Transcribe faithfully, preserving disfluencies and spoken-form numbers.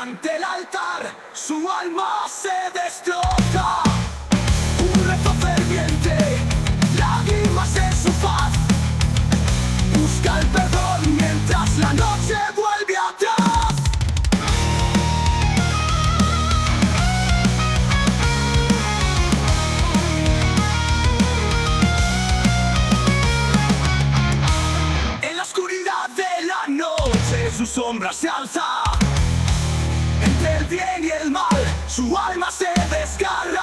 ante el altar, su alma se destroza. Un rezo ferviente, lágrimas en su faz, busca el perdón mientras la noche vuelve atrás. En la oscuridad de la noche su sombra se alza. Entre el bien y el mal, su alma se desgarra.